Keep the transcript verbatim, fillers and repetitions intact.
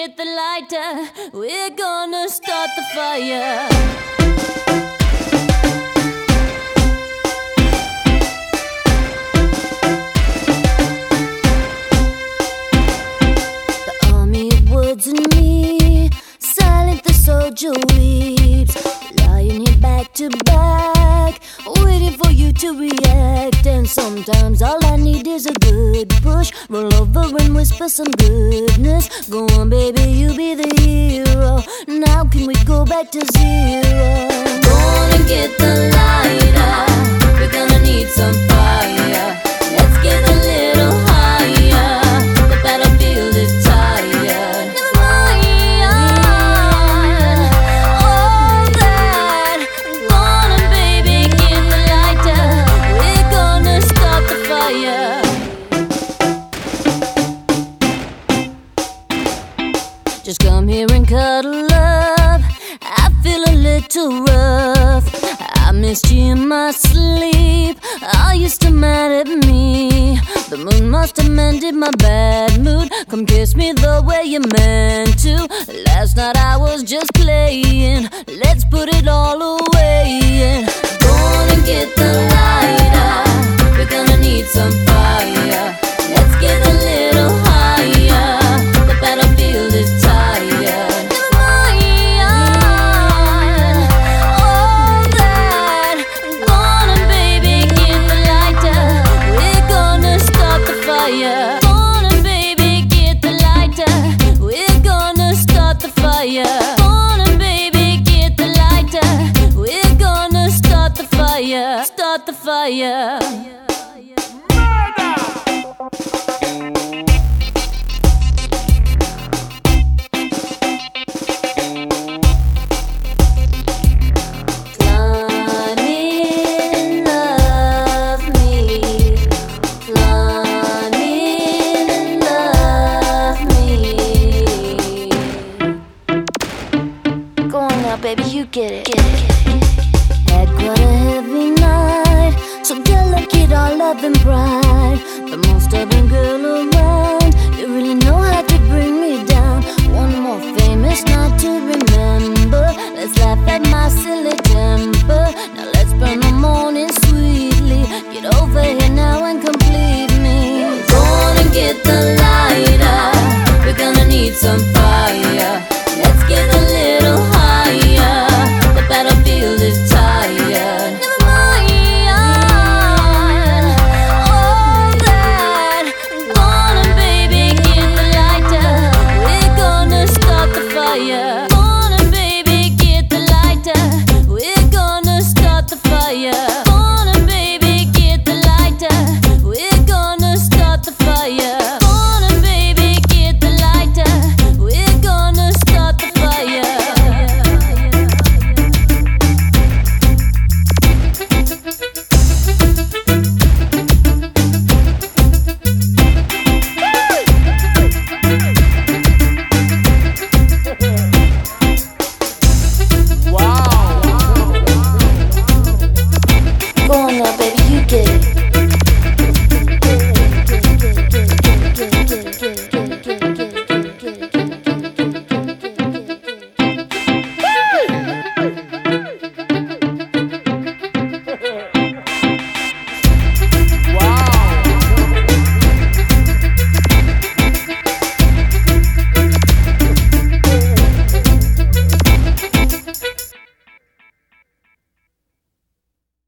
get the lighter. We're gonna start the fire. And me, silent the soldier weeps, lying here back to back, waiting for you to react. And sometimes all I need is a good push. Roll over and whisper some goodness. Go on, baby, you be the hero. Now can we go back to zero? Go on and get the lighter. We're gonna need some fire. Let's get a little higher. The battlefield is tired. Just come here and cuddle up. I feel a little rough. I missed you in my sleep. Are you still mad at me? The moon must have mended my bad mood. Come kiss me the way you meant to. Last night I was just playing. Let's put it all away and go on and get the lighter. We're gonna need some fire. Let's get a little higher. The battlefield is tired. Start the fire. Baby, you get it. Get it. Had quite a heavy night, so girl, look it all up and bright. The most stubborn girl around.